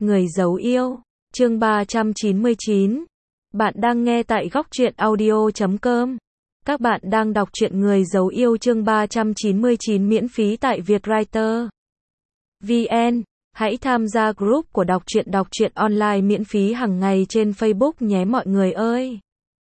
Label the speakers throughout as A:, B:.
A: Người giấu yêu, chương 399. Bạn đang nghe tại góc truyện audio.com. Các bạn đang đọc truyện Người giấu yêu chương 399 miễn phí tại Vietwriter VN. Hãy tham gia group của đọc truyện online miễn phí hàng ngày trên Facebook nhé mọi người ơi.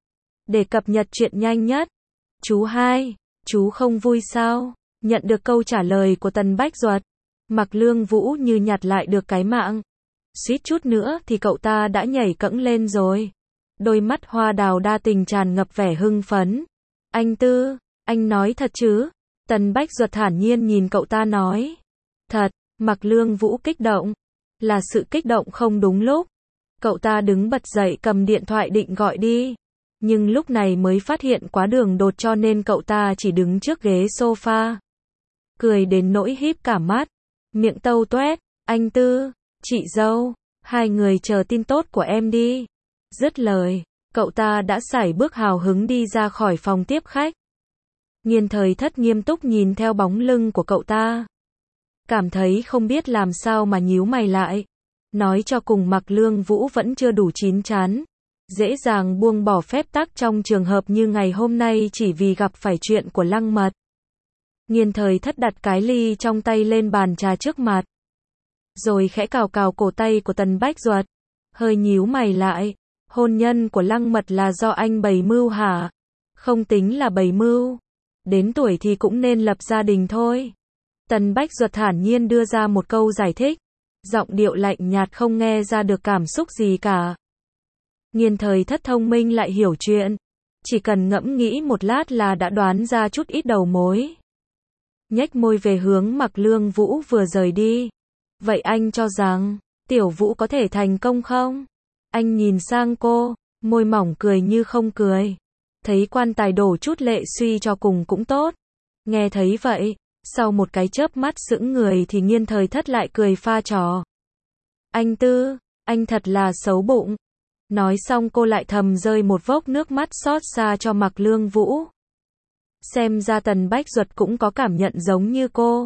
A: Để cập nhật truyện nhanh nhất. Chú hai, chú không vui sao? Nhận được câu trả lời của Tần Bách Duật, Mạc Lương Vũ như nhặt lại được cái mạng. Suýt chút nữa thì cậu ta đã nhảy cẫng lên rồi. Đôi mắt hoa đào đa tình tràn ngập vẻ hưng phấn. Anh Tư, anh nói thật chứ? Tần Bách Duật thản nhiên nhìn cậu ta nói. Thật, Mạc Lương Vũ kích động. Là sự kích động không đúng lúc. Cậu ta đứng bật dậy cầm điện thoại định gọi đi. Nhưng lúc này mới phát hiện quá đường đột cho nên cậu ta chỉ đứng trước ghế sofa. Cười đến nỗi híp cả mắt. Miệng tâu toét. Anh Tư, chị dâu, hai người chờ tin tốt của em đi. Dứt lời, cậu ta đã sải bước hào hứng đi ra khỏi phòng tiếp khách. Nghiên Thời Thất nghiêm túc nhìn theo bóng lưng của cậu ta. Cảm thấy không biết làm sao mà nhíu mày lại. Nói cho cùng Mạc Lương Vũ vẫn chưa đủ chín chắn. Dễ dàng buông bỏ phép tắc trong trường hợp như ngày hôm nay chỉ vì gặp phải chuyện của Lăng Mật. Nghiên Thời Thất đặt cái ly trong tay lên bàn trà trước mặt. Rồi khẽ cào cào cổ tay của Tần Bách Duật. Hơi nhíu mày lại. Hôn nhân của Lăng Mật là do anh bày mưu hả? Không tính là bày mưu. Đến tuổi thì cũng nên lập gia đình thôi. Tần Bách Duật thản nhiên đưa ra một câu giải thích. Giọng điệu lạnh nhạt không nghe ra được cảm xúc gì cả. Nghiên Thời Thất thông minh lại hiểu chuyện. Chỉ cần ngẫm nghĩ một lát là đã đoán ra chút ít đầu mối. Nhếch môi về hướng Mạc Lương Vũ vừa rời đi. Vậy anh cho rằng, Tiểu Vũ có thể thành công không? Anh nhìn sang cô, môi mỏng cười như không cười. Thấy quan tài đổ chút lệ suy cho cùng cũng tốt. Nghe thấy vậy, sau một cái chớp mắt sững người thì Nghiên Thời Thất lại cười pha trò. Anh Tư, anh thật là xấu bụng. Nói xong cô lại thầm rơi một vốc nước mắt xót xa cho Mạc Lương Vũ. Xem ra Tần Bách Duật cũng có cảm nhận giống như cô.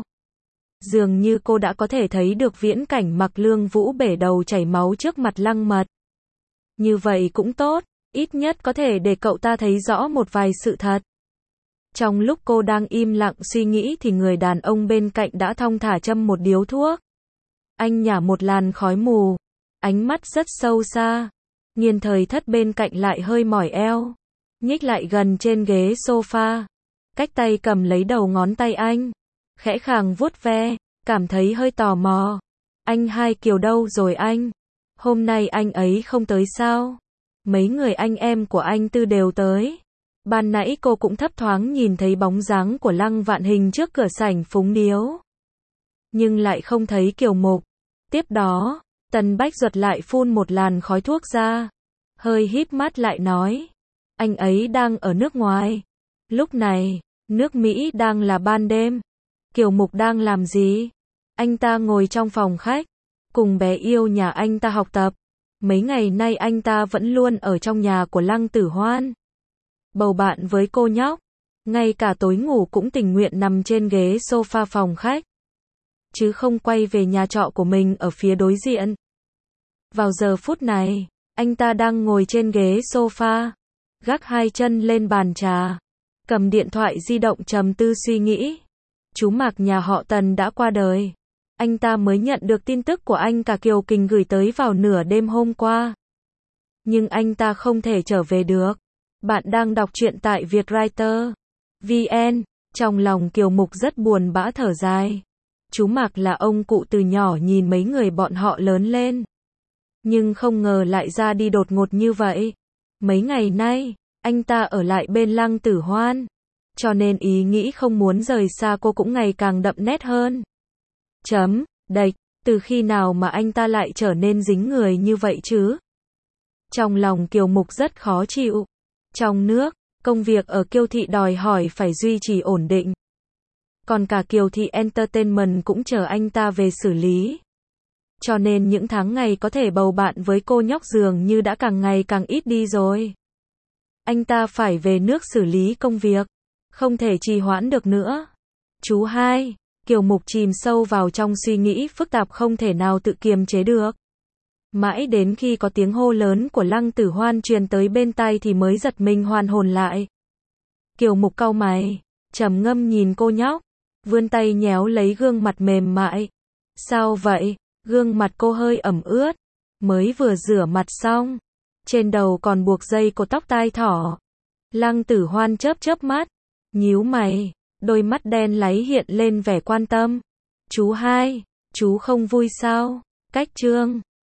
A: Dường như cô đã có thể thấy được viễn cảnh Mạc Lương Vũ bể đầu chảy máu trước mặt Lăng Mật. Như vậy cũng tốt, ít nhất có thể để cậu ta thấy rõ một vài sự thật. Trong lúc cô đang im lặng suy nghĩ thì người đàn ông bên cạnh đã thong thả châm một điếu thuốc. Anh nhả một làn khói mù, ánh mắt rất sâu xa. Nghiên Thời Thất bên cạnh lại hơi mỏi eo, nhích lại gần trên ghế sofa, cách tay cầm lấy đầu ngón tay anh, khẽ khàng vuốt ve, cảm thấy hơi tò mò. Anh Hai Kiều đâu rồi anh? Hôm nay anh ấy không tới sao? Mấy người anh em của anh Tư đều tới. Ban nãy cô cũng thấp thoáng nhìn thấy bóng dáng của Lăng Vạn Hình trước cửa sảnh phúng điếu. Nhưng lại không thấy Kiều Mục. Tiếp đó, Tần Bách Duật lại phun một làn khói thuốc ra. Hơi híp mắt lại nói. Anh ấy đang ở nước ngoài. Lúc này, nước Mỹ đang là ban đêm. Kiều Mục đang làm gì? Anh ta ngồi trong phòng khách, cùng bé yêu nhà anh ta học tập. Mấy ngày nay anh ta vẫn luôn ở trong nhà của Lăng Tử Hoan. Bầu bạn với cô nhóc. Ngay cả tối ngủ cũng tình nguyện nằm trên ghế sofa phòng khách. Chứ không quay về nhà trọ của mình ở phía đối diện. Vào giờ phút này, anh ta đang ngồi trên ghế sofa, gác hai chân lên bàn trà, cầm điện thoại di động trầm tư suy nghĩ. Chú Mạc nhà họ Tần đã qua đời. Anh ta mới nhận được tin tức của anh cả Kiều Kình gửi tới vào nửa đêm hôm qua. Nhưng anh ta không thể trở về được. Bạn đang đọc truyện tại Vietwriter VN. Trong lòng Kiều Mục rất buồn bã thở dài. Chú Mạc là ông cụ từ nhỏ nhìn mấy người bọn họ lớn lên. Nhưng không ngờ lại ra đi đột ngột như vậy. Mấy ngày nay, anh ta ở lại bên Lăng Tử Hoan. Cho nên ý nghĩ không muốn rời xa cô cũng ngày càng đậm nét hơn. Đạch, từ khi nào mà anh ta lại trở nên dính người như vậy chứ? Trong lòng Kiều Mục rất khó chịu. Trong nước, công việc ở Kiều Thị đòi hỏi phải duy trì ổn định. Còn cả Kiều Thị Entertainment cũng chờ anh ta về xử lý. Cho nên những tháng ngày có thể bầu bạn với cô nhóc dường như đã càng ngày càng ít đi rồi. Anh ta phải về nước xử lý công việc. Không thể trì hoãn được nữa. Chú hai, Kiều Mục chìm sâu vào trong suy nghĩ phức tạp không thể nào tự kiềm chế được. Mãi đến khi có tiếng hô lớn của Lăng Tử Hoan truyền tới bên tai thì mới giật mình hoàn hồn lại. Kiều Mục cau mày, trầm ngâm nhìn cô nhóc, vươn tay nhéo lấy gương mặt mềm mại. Sao vậy? Gương mặt cô hơi ẩm ướt, mới vừa rửa mặt xong, trên đầu còn buộc dây cột tóc tai thỏ. Lăng Tử Hoan chớp chớp mắt, nhíu mày, đôi mắt đen láy hiện lên vẻ quan tâm. Chú hai, chú không vui sao? Cách Trương